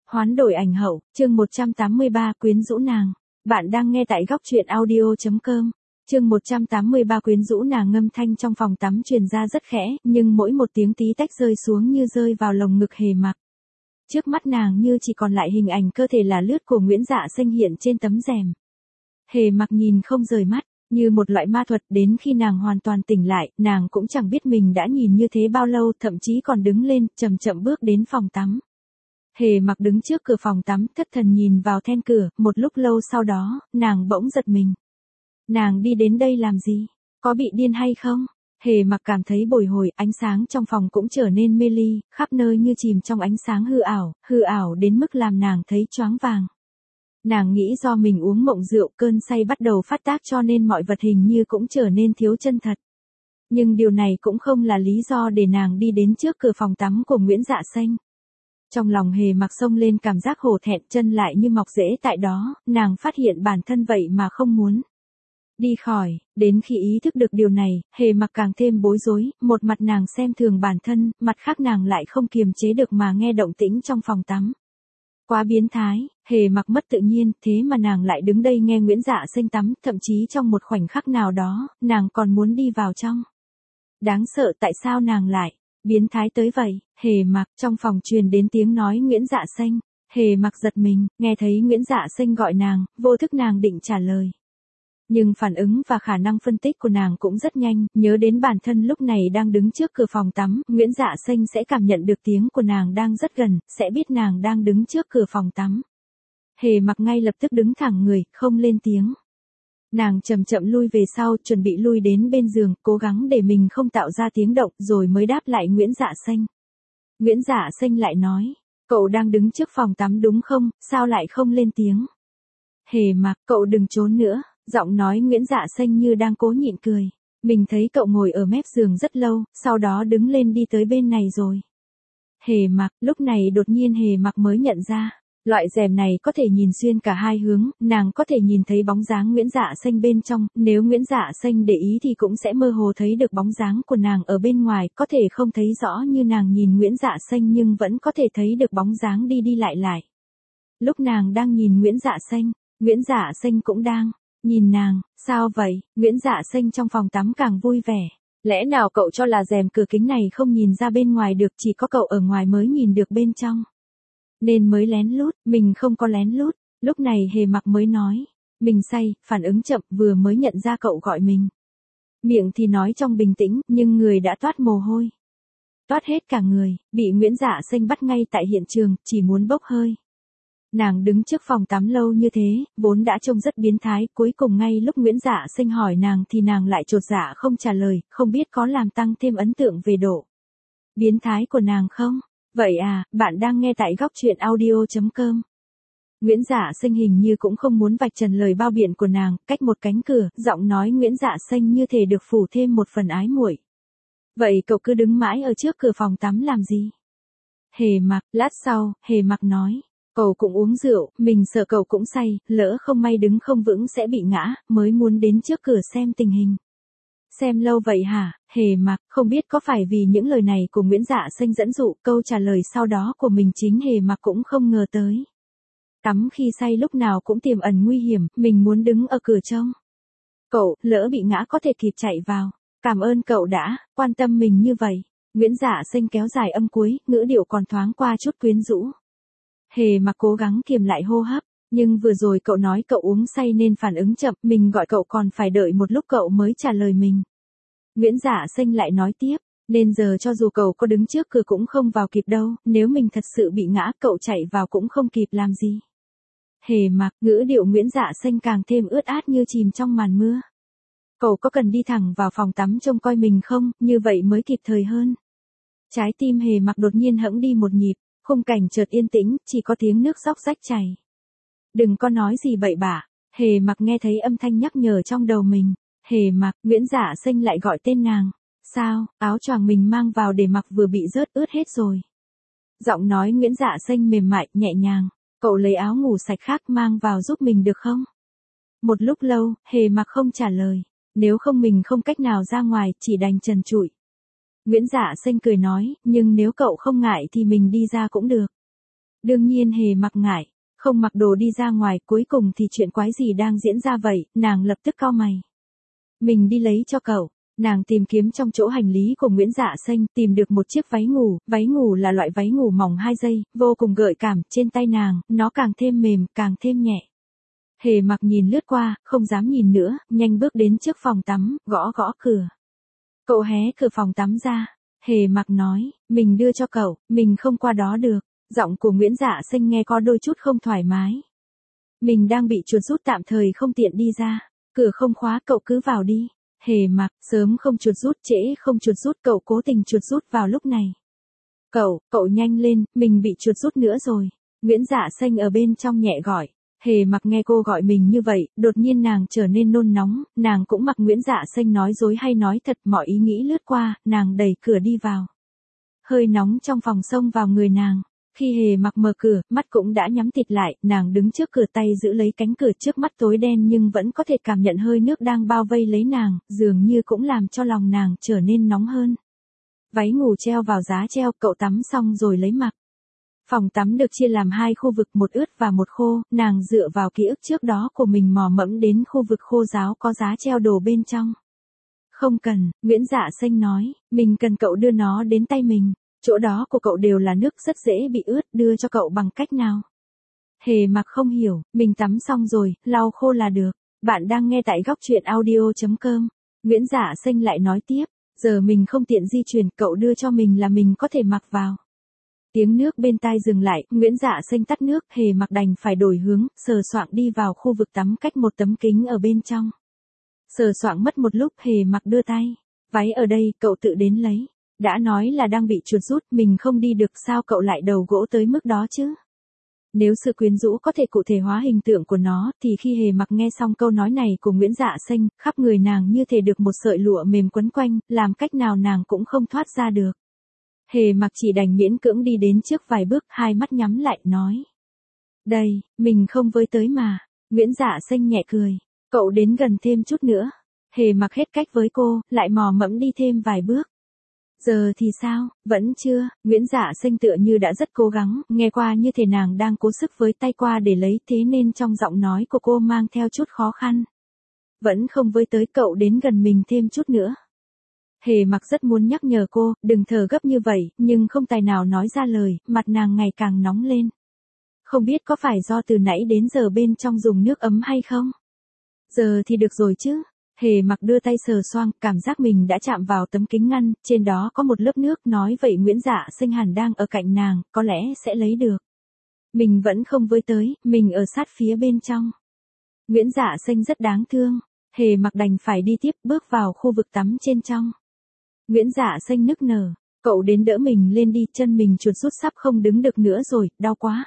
Hoán đổi ảnh hậu, chương 183 quyến rũ nàng. Bạn đang nghe tại góc truyện audio.com. Chương 183 quyến rũ nàng ngâm thanh trong phòng tắm truyền ra rất khẽ, nhưng mỗi một tiếng tí tách rơi xuống như rơi vào lồng ngực Hề Mặc. Trước mắt nàng như chỉ còn lại hình ảnh cơ thể là lướt của Nguyễn Dạ Xanh hiện trên tấm rèm. Hề Mặc nhìn không rời mắt, như một loại ma thuật, đến khi nàng hoàn toàn tỉnh lại, nàng cũng chẳng biết mình đã nhìn như thế bao lâu, thậm chí còn đứng lên, chậm chậm bước đến phòng tắm. Hề Mặc đứng trước cửa phòng tắm, thất thần nhìn vào then cửa, một lúc lâu sau đó, nàng bỗng giật mình. Nàng đi đến đây làm gì? Có bị điên hay không? Hề Mặc cảm thấy bồi hồi, ánh sáng trong phòng cũng trở nên mê ly, khắp nơi như chìm trong ánh sáng hư ảo đến mức làm nàng thấy choáng vàng. Nàng nghĩ do mình uống mộng rượu, cơn say bắt đầu phát tác cho nên mọi vật hình như cũng trở nên thiếu chân thật. Nhưng điều này cũng không là lý do để nàng đi đến trước cửa phòng tắm của Nguyễn Dạ Xanh. Trong lòng Hề Mặc xông lên cảm giác hổ thẹn, chân lại như mọc rễ tại đó, nàng phát hiện bản thân vậy mà không muốn đi khỏi. Đến khi ý thức được điều này, Hề Mặc càng thêm bối rối, một mặt nàng xem thường bản thân, mặt khác nàng lại không kiềm chế được mà nghe động tĩnh trong phòng tắm. Quá biến thái, Hề Mặc mất tự nhiên, thế mà nàng lại đứng đây nghe Nguyễn Dạ Xanh tắm, thậm chí trong một khoảnh khắc nào đó, nàng còn muốn đi vào trong. Đáng sợ, tại sao nàng lại biến thái tới vậy? Hề Mặc, trong phòng truyền đến tiếng nói Nguyễn Dạ Xanh. Hề Mặc giật mình, nghe thấy Nguyễn Dạ Xanh gọi nàng, vô thức nàng định trả lời. Nhưng phản ứng và khả năng phân tích của nàng cũng rất nhanh, nhớ đến bản thân lúc này đang đứng trước cửa phòng tắm, Nguyễn Dạ Xanh sẽ cảm nhận được tiếng của nàng đang rất gần, sẽ biết nàng đang đứng trước cửa phòng tắm. Hề Mặc ngay lập tức đứng thẳng người, không lên tiếng. Nàng chậm chậm lui về sau, chuẩn bị lui đến bên giường, cố gắng để mình không tạo ra tiếng động, rồi mới đáp lại Nguyễn Dạ Xanh. Nguyễn Dạ Xanh lại nói, cậu đang đứng trước phòng tắm đúng không, sao lại không lên tiếng? Hề Mặc, cậu đừng trốn nữa. Giọng nói Nguyễn Dạ Xanh như đang cố nhịn cười. Mình thấy cậu ngồi ở mép giường rất lâu, sau đó đứng lên đi tới bên này rồi. Hề Mặc, lúc này đột nhiên Hề Mặc mới nhận ra. Loại rèm này có thể nhìn xuyên cả hai hướng, nàng có thể nhìn thấy bóng dáng Nguyễn Dạ Xanh bên trong, nếu Nguyễn Dạ Xanh để ý thì cũng sẽ mơ hồ thấy được bóng dáng của nàng ở bên ngoài, có thể không thấy rõ như nàng nhìn Nguyễn Dạ Xanh nhưng vẫn có thể thấy được bóng dáng đi đi lại lại. Lúc nàng đang nhìn Nguyễn Dạ Xanh, Nguyễn Dạ Xanh cũng đang nhìn nàng. Sao vậy? Nguyễn Dạ Xanh trong phòng tắm càng vui vẻ. Lẽ nào cậu cho là rèm cửa kính này không nhìn ra bên ngoài được, chỉ có cậu ở ngoài mới nhìn được bên trong, nên mới lén lút? Mình không có lén lút. Lúc này Hề Mặc mới nói, mình say, phản ứng chậm, vừa mới nhận ra cậu gọi mình. Miệng thì nói trong bình tĩnh, nhưng người đã toát mồ hôi. Toát hết cả người, bị Nguyễn Dạ Xanh bắt ngay tại hiện trường, chỉ muốn bốc hơi. Nàng đứng trước phòng tắm lâu như thế, vốn đã trông rất biến thái, cuối cùng ngay lúc Nguyễn Dạ Xanh hỏi nàng thì nàng lại chột dạ không trả lời, không biết có làm tăng thêm ấn tượng về độ biến thái của nàng không? Vậy à, bạn đang nghe tại góc truyện audio.com. Nguyễn Dạ Xanh hình như cũng không muốn vạch trần lời bao biện của nàng, cách một cánh cửa, giọng nói Nguyễn Dạ Xanh như thể được phủ thêm một phần ái muội. Vậy cậu cứ đứng mãi ở trước cửa phòng tắm làm gì? Hề Mặc, lát sau, Hề Mặc nói. Cậu cũng uống rượu, mình sợ cậu cũng say, lỡ không may đứng không vững sẽ bị ngã, mới muốn đến trước cửa xem tình hình. Xem lâu vậy hả? Hề Mặc, không biết có phải vì những lời này của Nguyễn Dạ Xanh dẫn dụ, câu trả lời sau đó của mình chính Hề Mặc cũng không ngờ tới. Tắm khi say lúc nào cũng tiềm ẩn nguy hiểm, mình muốn đứng ở cửa trông. Cậu, lỡ bị ngã có thể kịp chạy vào. Cảm ơn cậu đã quan tâm mình như vậy. Nguyễn Dạ Xanh kéo dài âm cuối, ngữ điệu còn thoáng qua chút quyến rũ. Hề Mặc cố gắng kiềm lại hô hấp, nhưng vừa rồi cậu nói cậu uống say nên phản ứng chậm, mình gọi cậu còn phải đợi một lúc cậu mới trả lời mình. Nguyễn Dạ Xanh lại nói tiếp, nên giờ cho dù cậu có đứng trước cửa cũng không vào kịp đâu, nếu mình thật sự bị ngã cậu chạy vào cũng không kịp làm gì. Hề Mặc, ngữ điệu Nguyễn Dạ Xanh càng thêm ướt át như chìm trong màn mưa. Cậu có cần đi thẳng vào phòng tắm trông coi mình không, như vậy mới kịp thời hơn. Trái tim Hề Mặc đột nhiên hẫng đi một nhịp. Khung cảnh chợt yên tĩnh, chỉ có tiếng nước xóc rách chảy. Đừng có nói gì bậy bạ. Hề Mặc nghe thấy âm thanh nhắc nhở trong đầu mình. Hề Mặc, Nguyễn Dạ Xanh lại gọi tên nàng. Sao, áo choàng mình mang vào để mặc vừa bị rớt ướt hết rồi. Giọng nói Nguyễn Dạ Xanh mềm mại, nhẹ nhàng. Cậu lấy áo ngủ sạch khác mang vào giúp mình được không? Một lúc lâu, Hề Mặc không trả lời. Nếu không mình không cách nào ra ngoài, chỉ đành trần trụi. Nguyễn Dạ Xanh cười nói, nhưng nếu cậu không ngại thì mình đi ra cũng được. Đương nhiên Hề Mặc ngại, không mặc đồ đi ra ngoài, cuối cùng thì chuyện quái gì đang diễn ra vậy, nàng lập tức cau mày. Mình đi lấy cho cậu. Nàng tìm kiếm trong chỗ hành lý của Nguyễn Dạ Xanh, tìm được một chiếc váy ngủ là loại váy ngủ mỏng 2 giây, vô cùng gợi cảm, trên tay nàng, nó càng thêm mềm, càng thêm nhẹ. Hề Mặc nhìn lướt qua, không dám nhìn nữa, nhanh bước đến trước phòng tắm, gõ gõ cửa. Cậu hé cửa phòng tắm ra. Hề Mặc nói, mình đưa cho cậu, mình không qua đó được. Giọng của Nguyễn Dạ Xanh nghe có đôi chút không thoải mái. Mình đang bị chuột rút tạm thời không tiện đi ra. Cửa không khóa, cậu cứ vào đi. Hề Mặc, sớm không chuột rút, trễ không chuột rút, cậu cố tình chuột rút vào lúc này. Cậu nhanh lên, mình bị chuột rút nữa rồi. Nguyễn Dạ Xanh ở bên trong nhẹ gọi. Hề Mặc nghe cô gọi mình như vậy, đột nhiên nàng trở nên nôn nóng, nàng cũng mặc Nguyễn Dạ Xanh nói dối hay nói thật, mọi ý nghĩ lướt qua, nàng đẩy cửa đi vào. Hơi nóng trong phòng xông vào người nàng. Khi Hề Mặc mở cửa, mắt cũng đã nhắm tịt lại, nàng đứng trước cửa tay giữ lấy cánh cửa, trước mắt tối đen nhưng vẫn có thể cảm nhận hơi nước đang bao vây lấy nàng, dường như cũng làm cho lòng nàng trở nên nóng hơn. Váy ngủ treo vào giá treo, cậu tắm xong rồi lấy mặc. Phòng tắm được chia làm 2 khu vực, một ướt và một khô, nàng dựa vào ký ức trước đó của mình mò mẫm đến khu vực khô ráo có giá treo đồ bên trong. Không cần, Nguyễn Dạ Xanh nói, mình cần cậu đưa nó đến tay mình. Chỗ đó của cậu đều là nước rất dễ bị ướt, đưa cho cậu bằng cách nào? Hề Mặc không hiểu, mình tắm xong rồi, lau khô là được. Bạn đang nghe tại góc truyện audio.com. Nguyễn Dạ Xanh lại nói tiếp, giờ mình không tiện di chuyển, cậu đưa cho mình là mình có thể mặc vào. Tiếng nước bên tai dừng lại, Nguyễn Dạ Xanh tắt nước, Hề Mặc đành phải đổi hướng, sờ soạng đi vào khu vực tắm cách một tấm kính ở bên trong. Sờ soạng mất một lúc, Hề Mặc đưa tay. Váy ở đây, cậu tự đến lấy. Đã nói là đang bị chuột rút, mình không đi được, sao cậu lại đầu gỗ tới mức đó chứ? Nếu sự quyến rũ có thể cụ thể hóa hình tượng của nó, thì khi Hề Mặc nghe xong câu nói này của Nguyễn Dạ Xanh, khắp người nàng như thể được một sợi lụa mềm quấn quanh, làm cách nào nàng cũng không thoát ra được. Hề Mặc chỉ đành miễn cưỡng đi đến trước vài bước, hai mắt nhắm lại, nói. Đây, mình không với tới mà. Nguyễn Dạ Xanh nhẹ cười. Cậu đến gần thêm chút nữa. Hề Mặc hết cách với cô, lại mò mẫm đi thêm vài bước. Giờ thì sao, vẫn chưa, Nguyễn Dạ Xanh tựa như đã rất cố gắng, nghe qua như thể nàng đang cố sức với tay qua để lấy, thế nên trong giọng nói của cô mang theo chút khó khăn. Vẫn không với tới, cậu đến gần mình thêm chút nữa. Hề Mặc rất muốn nhắc nhở cô, đừng thở gấp như vậy, nhưng không tài nào nói ra lời, mặt nàng ngày càng nóng lên. Không biết có phải do từ nãy đến giờ bên trong dùng nước ấm hay không? Giờ thì được rồi chứ. Hề Mặc đưa tay sờ soạng, cảm giác mình đã chạm vào tấm kính ngăn, trên đó có một lớp nước, nói vậy Nguyễn Dạ Xanh hẳn đang ở cạnh nàng, có lẽ sẽ lấy được. Mình vẫn không với tới, mình ở sát phía bên trong. Nguyễn Dạ Xanh rất đáng thương, Hề Mặc đành phải đi tiếp, bước vào khu vực tắm trên trong. Nguyễn Dạ Xanh nức nở, cậu đến đỡ mình lên đi, chân mình chuột rút sắp không đứng được nữa rồi, đau quá.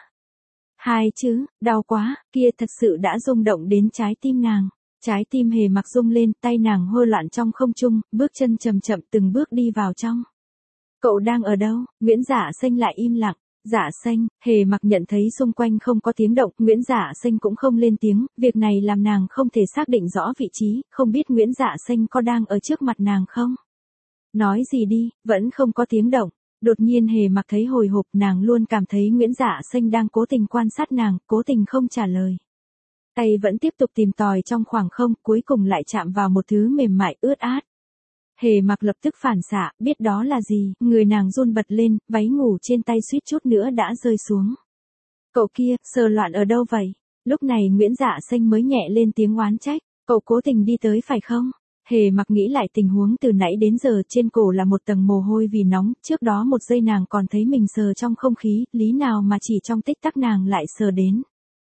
Hai chữ, đau quá, kia thật sự đã rung động đến trái tim nàng. Trái tim Hề Mặc rung lên, tay nàng hô loạn trong không trung, bước chân chậm chậm từng bước đi vào trong. Cậu đang ở đâu? Nguyễn Dạ Xanh lại im lặng. Dạ Xanh, Hề Mặc nhận thấy xung quanh không có tiếng động, Nguyễn Dạ Xanh cũng không lên tiếng, việc này làm nàng không thể xác định rõ vị trí, không biết Nguyễn Dạ Xanh có đang ở trước mặt nàng không? Nói gì đi, vẫn không có tiếng động. Đột nhiên Hề Mặc thấy hồi hộp, nàng luôn cảm thấy Nguyễn Dạ Xanh đang cố tình quan sát nàng, cố tình không trả lời. Tay vẫn tiếp tục tìm tòi trong khoảng không, cuối cùng lại chạm vào một thứ mềm mại ướt át. Hề Mặc lập tức phản xạ, biết đó là gì, người nàng run bật lên, váy ngủ trên tay suýt chút nữa đã rơi xuống. Cậu kia, sờ loạn ở đâu vậy? Lúc này Nguyễn Dạ Xanh mới nhẹ lên tiếng oán trách, cậu cố tình đi tới phải không? Hề Mặc nghĩ lại tình huống từ nãy đến giờ, trên cổ là một tầng mồ hôi vì nóng, trước đó một giây nàng còn thấy mình sờ trong không khí, lý nào mà chỉ trong tích tắc nàng lại sờ đến.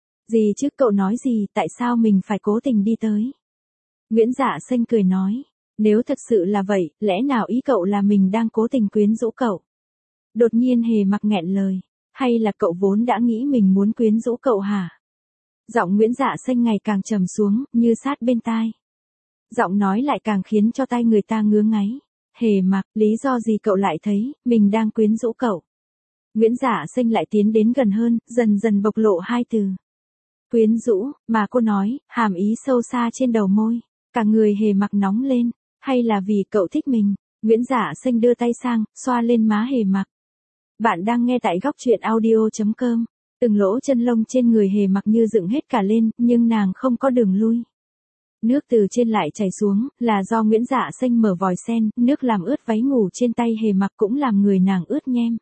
Gì chứ, cậu nói gì, tại sao mình phải cố tình đi tới? Nguyễn Dạ Xanh cười nói, nếu thật sự là vậy, lẽ nào ý cậu là mình đang cố tình quyến rũ cậu? Đột nhiên Hề Mặc nghẹn lời, hay là cậu vốn đã nghĩ mình muốn quyến rũ cậu hả? Giọng Nguyễn Dạ Xanh ngày càng trầm xuống, như sát bên tai. Giọng nói lại càng khiến cho tai người ta ngứa ngáy. Hề Mặc, lý do gì cậu lại thấy mình đang quyến rũ cậu? Nguyễn Dạ Xanh lại tiến đến gần hơn, dần dần bộc lộ hai từ. Quyến rũ, mà cô nói, hàm ý sâu xa trên đầu môi. Cả người Hề Mặc nóng lên, hay là vì cậu thích mình? Nguyễn Dạ Xanh đưa tay sang, xoa lên má Hề Mặc. Bạn đang nghe tại góc truyện audio.com. Từng lỗ chân lông trên người Hề Mặc như dựng hết cả lên, nhưng nàng không có đường lui. Nước từ trên lại chảy xuống, là do Nguyễn Dạ Xanh mở vòi sen, nước làm ướt váy ngủ trên tay Hề Mặc cũng làm người nàng ướt nhem.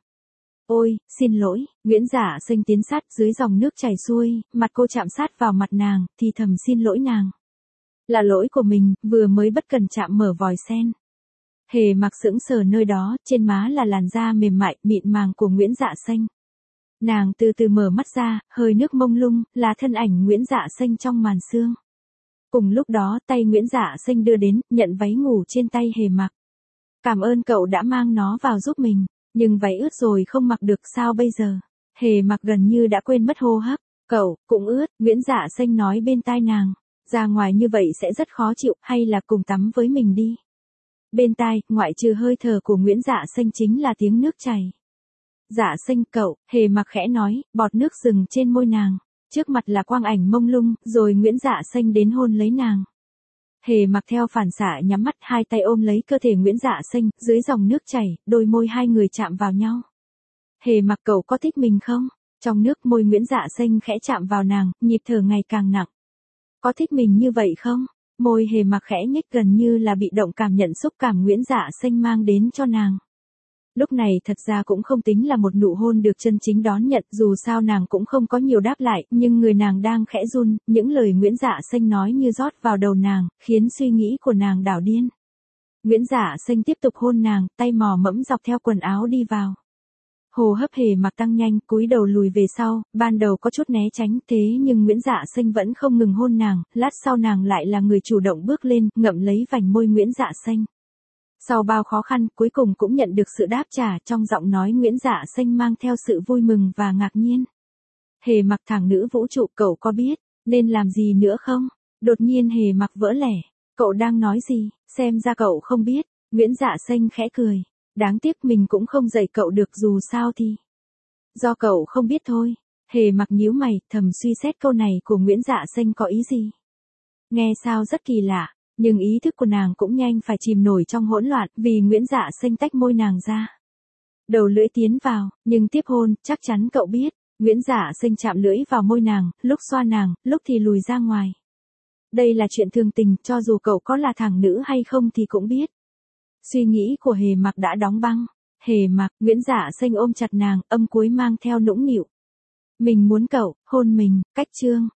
Ôi, xin lỗi, Nguyễn Dạ Xanh tiến sát dưới dòng nước chảy xuôi, mặt cô chạm sát vào mặt nàng, thì thầm xin lỗi nàng. Là lỗi của mình, vừa mới bất cẩn chạm mở vòi sen. Hề Mặc sững sờ nơi đó, trên má là làn da mềm mại, mịn màng của Nguyễn Dạ Xanh. Nàng từ từ mở mắt ra, hơi nước mông lung, là thân ảnh Nguyễn Dạ Xanh trong màn sương. Cùng lúc đó, tay Nguyễn Dạ Xanh đưa đến, nhận váy ngủ trên tay Hề Mặc. Cảm ơn cậu đã mang nó vào giúp mình, nhưng váy ướt rồi không mặc được sao bây giờ? Hề Mặc gần như đã quên mất hô hấp. Cậu, cũng ướt, Nguyễn Dạ Xanh nói bên tai nàng. Ra ngoài như vậy sẽ rất khó chịu, hay là cùng tắm với mình đi. Bên tai, ngoại trừ hơi thở của Nguyễn Dạ Xanh chính là tiếng nước chảy. Dạ Xanh cậu, Hề Mặc khẽ nói, bọt nước dừng trên môi nàng. Trước mặt là quang ảnh mông lung, rồi Nguyễn Dạ Xanh đến hôn lấy nàng. Hề Mặc theo phản xạ nhắm mắt, hai tay ôm lấy cơ thể Nguyễn Dạ Xanh, dưới dòng nước chảy, đôi môi hai người chạm vào nhau. Hề Mặc cậu có thích mình không? Trong nước môi Nguyễn Dạ Xanh khẽ chạm vào nàng, nhịp thở ngày càng nặng. Có thích mình như vậy không? Môi Hề Mặc khẽ nhếch gần như là bị động cảm nhận xúc cảm Nguyễn Dạ Xanh mang đến cho nàng. Lúc này thật ra cũng không tính là một nụ hôn được chân chính đón nhận, dù sao nàng cũng không có nhiều đáp lại, nhưng người nàng đang khẽ run, những lời Nguyễn Dạ Xanh nói như rót vào đầu nàng, khiến suy nghĩ của nàng đảo điên. Nguyễn Dạ Xanh tiếp tục hôn nàng, tay mò mẫm dọc theo quần áo đi vào. Hô hấp Hề Mặc tăng nhanh, cúi đầu lùi về sau, ban đầu có chút né tránh, thế nhưng Nguyễn Dạ Xanh vẫn không ngừng hôn nàng, lát sau nàng lại là người chủ động bước lên, ngậm lấy vành môi Nguyễn Dạ Xanh. Sau bao khó khăn, cuối cùng cũng nhận được sự đáp trả, trong giọng nói Nguyễn Dạ Xanh mang theo sự vui mừng và ngạc nhiên. Hề Mặc thẳng nữ vũ trụ, cậu có biết nên làm gì nữa không? Đột nhiên Hề Mặc vỡ lẽ. Cậu đang nói gì? Xem ra cậu không biết. Nguyễn Dạ Xanh khẽ cười. Đáng tiếc mình cũng không dạy cậu được, dù sao thì do cậu không biết thôi. Hề Mặc nhíu mày, thầm suy xét câu này của Nguyễn Dạ Xanh có ý gì. Nghe sao rất kỳ lạ, nhưng ý thức của nàng cũng nhanh phải chìm nổi trong hỗn loạn, vì Nguyễn Dạ Xanh tách môi nàng ra. Đầu lưỡi tiến vào, nhưng tiếp hôn, chắc chắn cậu biết. Nguyễn Dạ Xanh chạm lưỡi vào môi nàng, lúc xoa nàng, lúc thì lùi ra ngoài. Đây là chuyện thường tình, cho dù cậu có là thằng nữ hay không thì cũng biết. Suy nghĩ của Hề Mặc đã đóng băng. Hề Mặc, Nguyễn Dạ Xanh ôm chặt nàng, âm cuối mang theo nũng nịu. Mình muốn cậu, hôn mình, cách chương.